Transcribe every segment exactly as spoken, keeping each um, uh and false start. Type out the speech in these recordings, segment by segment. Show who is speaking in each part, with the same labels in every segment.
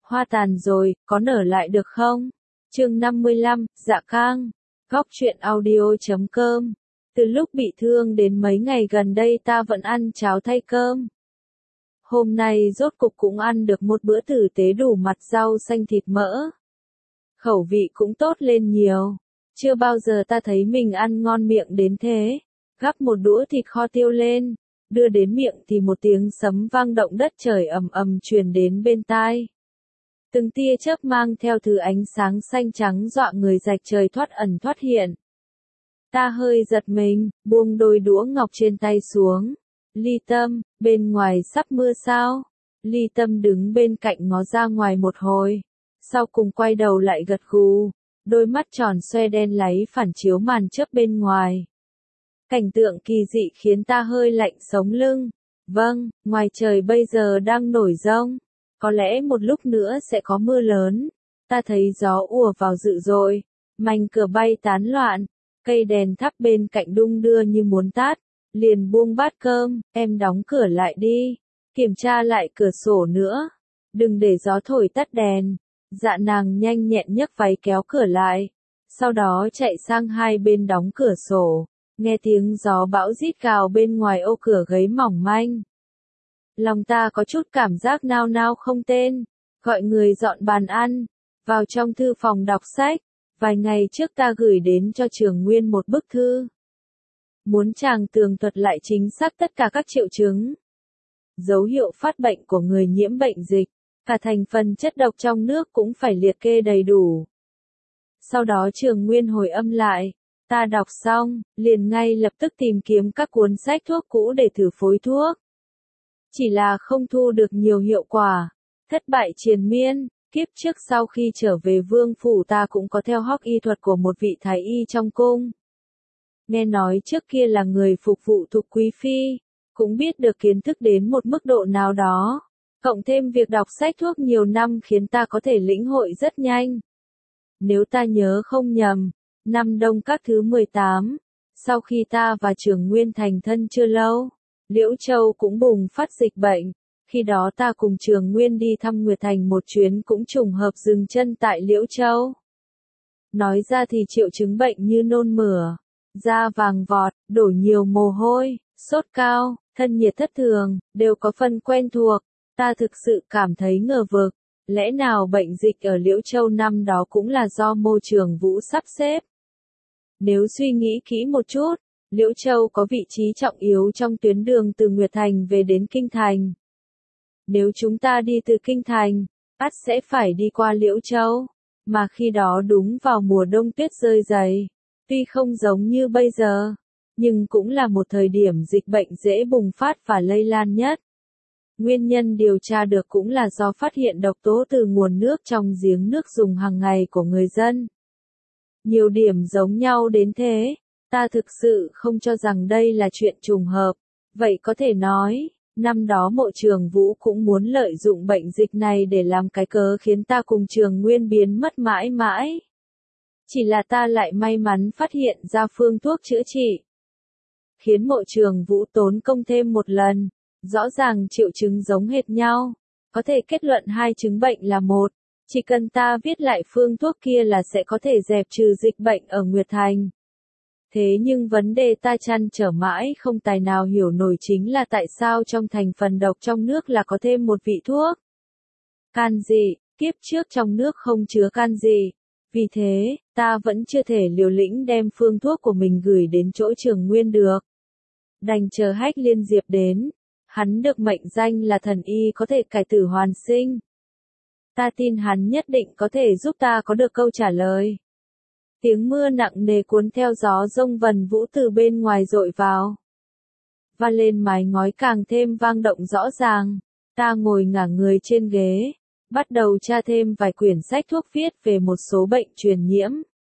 Speaker 1: Hoa tàn rồi, có nở lại được không? Chương năm mươi lăm, Dạ Cang. Góc truyện audio chấm com. Từ lúc bị thương đến mấy ngày gần đây ta vẫn ăn cháo thay cơm. Hôm nay rốt cục cũng ăn được một bữa tử tế đủ mặt rau xanh thịt mỡ. Khẩu vị cũng tốt lên nhiều. Chưa bao giờ ta thấy mình ăn ngon miệng đến thế. Gắp một đũa thịt kho tiêu lên, đưa đến miệng thì một tiếng sấm vang động đất trời ầm ầm truyền đến bên tai. Từng tia chớp mang theo thứ ánh sáng xanh trắng dọa người rạch trời thoát ẩn thoát hiện. Ta hơi giật mình, buông đôi đũa ngọc trên tay xuống. Ly Tâm, bên ngoài sắp mưa sao? Ly Tâm đứng bên cạnh ngó ra ngoài một hồi, sau cùng quay đầu lại gật gù, đôi mắt tròn xoe đen láy phản chiếu màn chớp bên ngoài. Cảnh tượng kỳ dị khiến ta hơi lạnh sống lưng. Vâng, ngoài trời bây giờ đang nổi giông. Có lẽ một lúc nữa sẽ có mưa lớn. Ta thấy gió ùa vào dữ dội, mảnh cửa bay tán loạn, cây đèn thắp bên cạnh đung đưa như muốn tắt. Liền buông bát cơm, em đóng cửa lại đi, kiểm tra lại cửa sổ nữa, đừng để gió thổi tắt đèn. Dạ nàng nhanh nhẹn nhấc váy kéo cửa lại, sau đó chạy sang hai bên đóng cửa sổ, nghe tiếng gió bão rít gào bên ngoài ô cửa gáy mỏng manh. Lòng ta có chút cảm giác nao nao không tên, gọi người dọn bàn ăn, vào trong thư phòng đọc sách. Vài ngày trước ta gửi đến cho Trường Nguyên một bức thư. Muốn chàng tường thuật lại chính xác tất cả các triệu chứng, dấu hiệu phát bệnh của người nhiễm bệnh dịch, cả thành phần chất độc trong nước cũng phải liệt kê đầy đủ. Sau đó Trường Nguyên hồi âm lại, ta đọc xong, liền ngay lập tức tìm kiếm các cuốn sách thuốc cũ để thử phối thuốc. Chỉ là không thu được nhiều hiệu quả, thất bại triền miên. Kiếp trước sau khi trở về vương phủ ta cũng có theo học y thuật của một vị thái y trong cung. Nghe nói trước kia là người phục vụ thuộc quý phi, cũng biết được kiến thức đến một mức độ nào đó. Cộng thêm việc đọc sách thuốc nhiều năm khiến ta có thể lĩnh hội rất nhanh. Nếu ta nhớ không nhầm, năm Đông Các thứ mười tám, sau khi ta và Trường Nguyên thành thân chưa lâu, Liễu Châu cũng bùng phát dịch bệnh. Khi đó ta cùng Trường Nguyên đi thăm Nguyệt Thành một chuyến cũng trùng hợp dừng chân tại Liễu Châu. Nói ra thì triệu chứng bệnh như nôn mửa, da vàng vọt, đổ nhiều mồ hôi, sốt cao, thân nhiệt thất thường, đều có phần quen thuộc. Ta thực sự cảm thấy ngờ vực, lẽ nào bệnh dịch ở Liễu Châu năm đó cũng là do Mô Trường Vũ sắp xếp? Nếu suy nghĩ kỹ một chút, Liễu Châu có vị trí trọng yếu trong tuyến đường từ Nguyệt Thành về đến Kinh Thành. Nếu chúng ta đi từ Kinh Thành, ắt sẽ phải đi qua Liễu Châu, mà khi đó đúng vào mùa đông tuyết rơi dày. Tuy không giống như bây giờ, nhưng cũng là một thời điểm dịch bệnh dễ bùng phát và lây lan nhất. Nguyên nhân điều tra được cũng là do phát hiện độc tố từ nguồn nước trong giếng nước dùng hàng ngày của người dân. Nhiều điểm giống nhau đến thế, ta thực sự không cho rằng đây là chuyện trùng hợp. Vậy có thể nói, năm đó Mộ Trường Vũ cũng muốn lợi dụng bệnh dịch này để làm cái cớ khiến ta cùng Trường Nguyên biến mất mãi mãi. Chỉ là ta lại may mắn phát hiện ra phương thuốc chữa trị, khiến Mộ Trường Vũ tốn công thêm một lần. Rõ ràng triệu chứng giống hệt nhau, có thể kết luận hai chứng bệnh là một. Chỉ cần ta viết lại phương thuốc kia là sẽ có thể dẹp trừ dịch bệnh ở Nguyệt Thành. Thế nhưng vấn đề ta chăn trở mãi không tài nào hiểu nổi chính là tại sao trong thành phần độc trong nước là có thêm một vị thuốc can gì, kiếp trước trong nước không chứa can gì. Vì thế, ta vẫn chưa thể liều lĩnh đem phương thuốc của mình gửi đến chỗ Trường Nguyên được. Đành chờ Hách Liên Diệp đến, hắn được mệnh danh là thần y có thể cải tử hoàn sinh. Ta tin hắn nhất định có thể giúp ta có được câu trả lời. Tiếng mưa nặng nề cuốn theo gió rông vần vũ từ bên ngoài dội vào, và lên mái ngói càng thêm vang động rõ ràng. Ta ngồi ngả người trên ghế, bắt đầu tra thêm vài quyển sách thuốc viết về một số bệnh truyền nhiễm.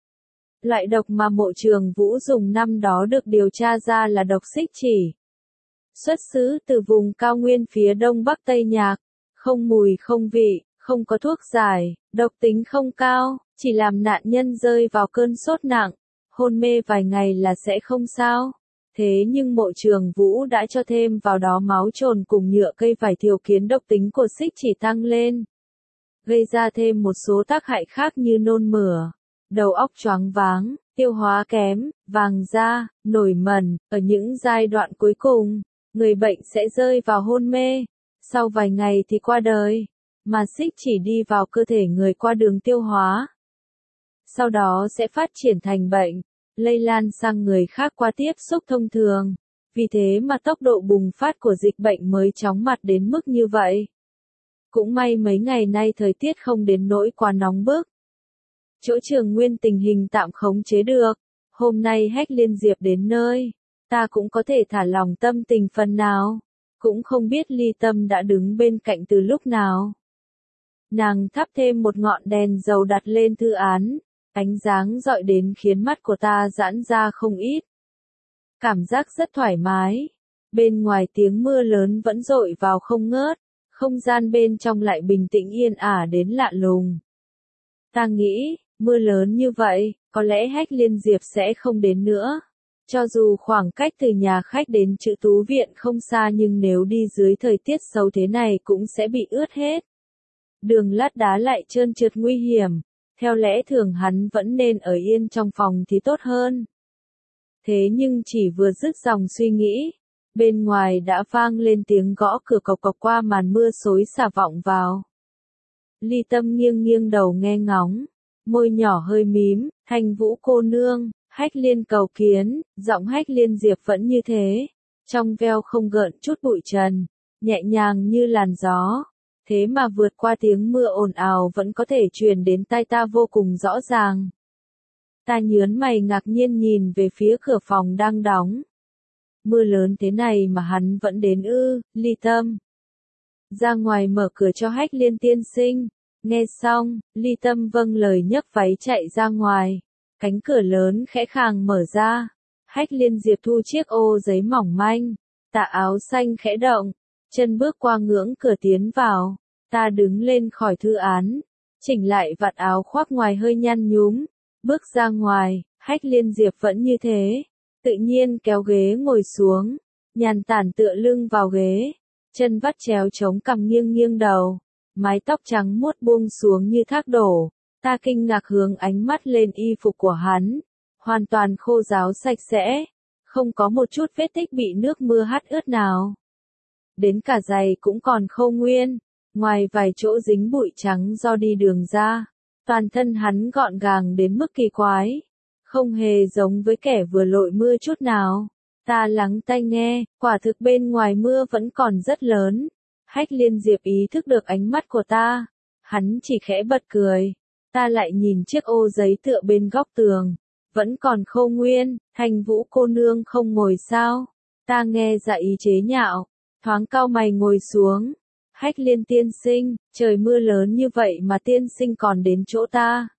Speaker 1: Loại độc mà Mộ Trường Vũ dùng năm đó được điều tra ra là độc xích chỉ. Xuất xứ từ vùng cao nguyên phía đông bắc Tây Nhạc, không mùi không vị, không có thuốc giải, độc tính không cao, chỉ làm nạn nhân rơi vào cơn sốt nặng, hôn mê vài ngày là sẽ không sao. Thế nhưng Mộ Trường Vũ đã cho thêm vào đó máu trồn cùng nhựa cây vải thiều khiến độc tính của xích chỉ tăng lên. gây ra thêm một số tác hại khác như nôn mửa, đầu óc choáng váng, tiêu hóa kém, vàng da, nổi mẩn. Ở những giai đoạn cuối cùng, người bệnh sẽ rơi vào hôn mê, sau vài ngày thì qua đời, mà xích chỉ đi vào cơ thể người qua đường tiêu hóa. Sau đó sẽ phát triển thành bệnh, lây lan sang người khác qua tiếp xúc thông thường. Vì thế mà tốc độ bùng phát của dịch bệnh mới chóng mặt đến mức như vậy. Cũng may mấy ngày nay thời tiết không đến nỗi quá nóng bức. Chỗ Trường Nguyên tình hình tạm khống chế được. Hôm nay Hách Liên Diệp đến nơi, ta cũng có thể thả lòng tâm tình phần nào. Cũng không biết Ly Tâm đã đứng bên cạnh từ lúc nào. Nàng thắp thêm một ngọn đèn dầu đặt lên thư án, ánh sáng dọi đến khiến mắt của ta giãn ra không ít. Cảm giác rất thoải mái. Bên ngoài tiếng mưa lớn vẫn dội vào không ngớt, không gian bên trong lại bình tĩnh yên ả đến lạ lùng. Ta nghĩ, mưa lớn như vậy, có lẽ Hách Liên Diệp sẽ không đến nữa. Cho dù khoảng cách từ nhà khách đến Chữ Tú Viện không xa nhưng nếu đi dưới thời tiết xấu thế này cũng sẽ bị ướt hết. Đường lát đá lại trơn trượt nguy hiểm, theo lẽ thường hắn vẫn nên ở yên trong phòng thì tốt hơn. Thế nhưng chỉ vừa dứt dòng suy nghĩ, bên ngoài đã vang lên tiếng gõ cửa cộc cộc qua màn mưa xối xả vọng vào. Ly Tâm nghiêng nghiêng đầu nghe ngóng, môi nhỏ hơi mím, Thanh Vũ cô nương, Hách Liên cầu kiến. Giọng Hách Liên Diệp vẫn như thế, trong veo không gợn chút bụi trần, nhẹ nhàng như làn gió. Thế mà vượt qua tiếng mưa ồn ào vẫn có thể truyền đến tai ta vô cùng rõ ràng. Ta nhớn mày ngạc nhiên nhìn về phía cửa phòng đang đóng. Mưa lớn thế này mà hắn vẫn đến ư? Ly Tâm ra ngoài mở cửa cho Hách Liên tiên sinh. Nghe xong, Ly Tâm vâng lời nhấc váy chạy ra ngoài. Cánh cửa lớn khẽ khàng mở ra. Hách Liên Diệp thu chiếc ô giấy mỏng manh, tà áo xanh khẽ động, chân bước qua ngưỡng cửa tiến vào. Ta đứng lên khỏi thư án, chỉnh lại vạt áo khoác ngoài hơi nhăn nhúm, bước ra ngoài. Hách Liên Diệp vẫn như thế, tự nhiên kéo ghế ngồi xuống, nhàn tản tựa lưng vào ghế, chân vắt chéo chống cằm nghiêng nghiêng đầu, mái tóc trắng muốt buông xuống như thác đổ. Ta kinh ngạc hướng ánh mắt lên y phục của hắn, hoàn toàn khô ráo sạch sẽ, không có một chút vết tích bị nước mưa hắt ướt nào. Đến cả giày cũng còn khô nguyên, ngoài vài chỗ dính bụi trắng do đi đường ra, toàn thân hắn gọn gàng đến mức kỳ quái, không hề giống với kẻ vừa lội mưa chút nào. Ta lắng tai nghe, quả thực bên ngoài mưa vẫn còn rất lớn. Hách Liên Diệp ý thức được ánh mắt của ta, hắn chỉ khẽ bật cười. Ta lại nhìn chiếc ô giấy tựa bên góc tường, vẫn còn khô nguyên. Thanh Vũ cô nương không ngồi sao? Ta nghe dạ ý chế nhạo, thoáng cau mày ngồi xuống. Hách Liên tiên sinh, trời mưa lớn như vậy mà tiên sinh còn đến chỗ ta.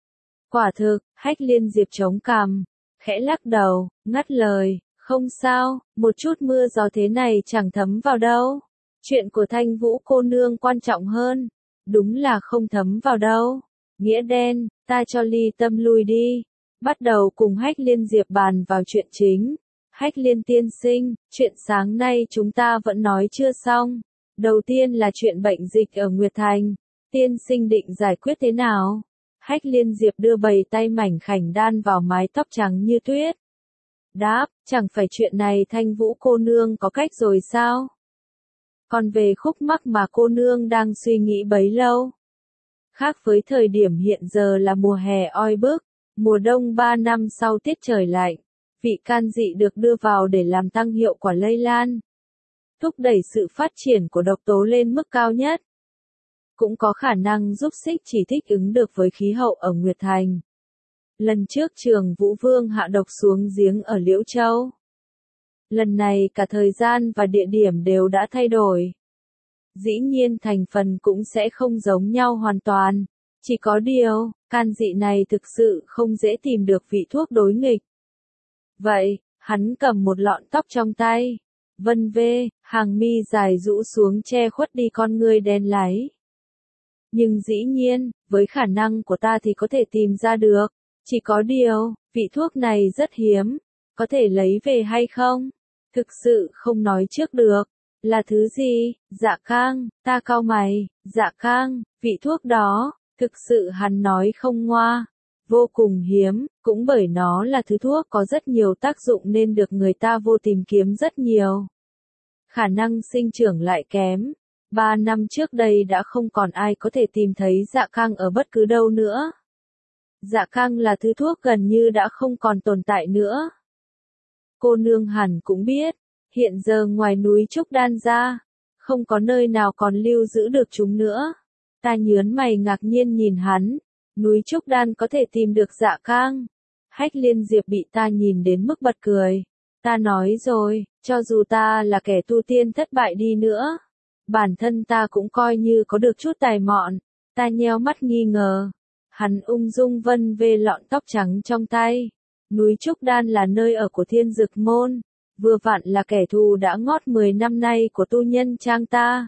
Speaker 1: Quả thực, Hách Liên Diệp chống cằm, khẽ lắc đầu, ngắt lời, không sao, một chút mưa gió thế này chẳng thấm vào đâu. Chuyện của Thanh Vũ cô nương quan trọng hơn, đúng là không thấm vào đâu. Nghĩa đen, ta cho Ly Tâm lui đi, bắt đầu cùng Hách Liên Diệp bàn vào chuyện chính. Hách Liên tiên sinh, chuyện sáng nay chúng ta vẫn nói chưa xong. Đầu tiên là chuyện bệnh dịch ở Nguyệt Thành, tiên sinh định giải quyết thế nào? Hách Liên Diệp đưa bầy tay mảnh khảnh đan vào mái tóc trắng như tuyết. Đáp, chẳng phải chuyện này Thanh Vũ cô nương có cách rồi sao? Còn về khúc mắc mà cô nương đang suy nghĩ bấy lâu. Khác với thời điểm hiện giờ là mùa hè oi bức, mùa đông ba năm sau tiết trời lạnh, vị can dị được đưa vào để làm tăng hiệu quả lây lan, thúc đẩy sự phát triển của độc tố lên mức cao nhất. Cũng có khả năng giúp xích chỉ thích ứng được với khí hậu ở Nguyệt Thành. Lần trước Trường Vũ Vương hạ độc xuống giếng ở Liễu Châu. Lần này cả thời gian và địa điểm đều đã thay đổi. Dĩ nhiên thành phần cũng sẽ không giống nhau hoàn toàn. Chỉ có điều, can dị này thực sự không dễ tìm được vị thuốc đối nghịch. Vậy, hắn cầm một lọn tóc trong tay. Vân vê, hàng mi dài rũ xuống che khuất đi con ngươi đen láy. Nhưng dĩ nhiên, với khả năng của ta thì có thể tìm ra được. Chỉ có điều, vị thuốc này rất hiếm. Có thể lấy về hay không? Thực sự không nói trước được. Là thứ gì? Dạ Khang, ta cau mày, Dạ Khang, vị thuốc đó, thực sự hắn nói không ngoa, vô cùng hiếm, cũng bởi nó là thứ thuốc có rất nhiều tác dụng nên được người ta vô tìm kiếm rất nhiều. Khả năng sinh trưởng lại kém. Ba năm trước đây đã không còn ai có thể tìm thấy Dạ Khang ở bất cứ đâu nữa. Dạ Khang là thứ thuốc gần như đã không còn tồn tại nữa. Cô nương hẳn cũng biết, hiện giờ ngoài núi Trúc Đan ra, không có nơi nào còn lưu giữ được chúng nữa. Ta nhớn mày ngạc nhiên nhìn hắn, núi Trúc Đan có thể tìm được Dạ Khang. Hách Liên Diệp bị ta nhìn đến mức bật cười. Ta nói rồi, cho dù ta là kẻ tu tiên thất bại đi nữa, bản thân ta cũng coi như có được chút tài mọn. Ta nheo mắt nghi ngờ. Hắn ung dung vân vê lọn tóc trắng trong tay. Núi Trúc Đan là nơi ở của Thiên Dực Môn, vừa vặn là kẻ thù đã ngót mười năm nay của tu nhân trang ta.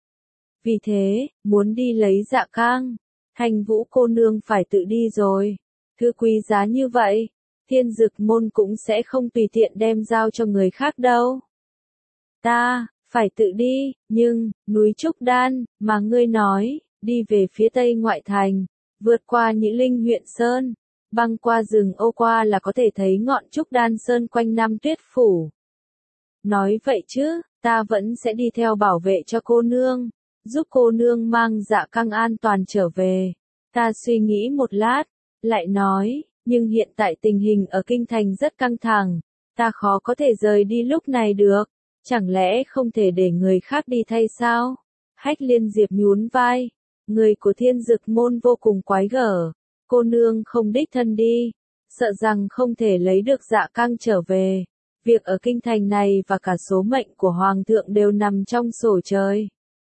Speaker 1: Vì thế, muốn đi lấy Dạ Khang, Thanh Vũ cô nương phải tự đi rồi. Thứ quý giá như vậy, Thiên Dực Môn cũng sẽ không tùy tiện đem giao cho người khác đâu. Ta, phải tự đi, nhưng, núi Trúc Đan, mà ngươi nói, đi về phía tây ngoại thành, vượt qua Nhĩ Linh huyện Sơn, băng qua rừng ô qua là có thể thấy ngọn Trúc Đan Sơn quanh năm tuyết phủ. Nói vậy chứ, ta vẫn sẽ đi theo bảo vệ cho cô nương, giúp cô nương mang Dạ Khang an toàn trở về. Ta suy nghĩ một lát, lại nói, nhưng hiện tại tình hình ở kinh thành rất căng thẳng, ta khó có thể rời đi lúc này được, chẳng lẽ không thể để người khác đi thay sao? Hách Liên Diệp nhún vai, người của Thiên Dực Môn vô cùng quái gở, cô nương không đích thân đi, sợ rằng không thể lấy được Dạ Khang trở về. Việc ở kinh thành này và cả số mệnh của Hoàng thượng đều nằm trong sổ trời.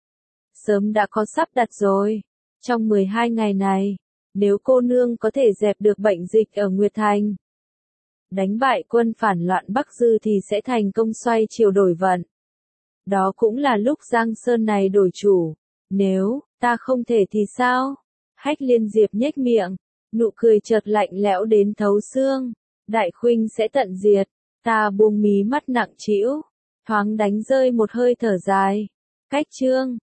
Speaker 1: Sớm đã có sắp đặt rồi. Trong mười hai ngày này, nếu cô nương có thể dẹp được bệnh dịch ở Nguyệt Thành, đánh bại quân phản loạn Bắc Dư thì sẽ thành công xoay chiều đổi vận. Đó cũng là lúc Giang Sơn này đổi chủ. Nếu, ta không thể thì sao? Hách Liên Diệp nhếch miệng, nụ cười chợt lạnh lẽo đến thấu xương. Đại khuynh sẽ tận diệt. Ta buông mí mắt nặng trĩu, thoáng đánh rơi một hơi thở dài. Cách chương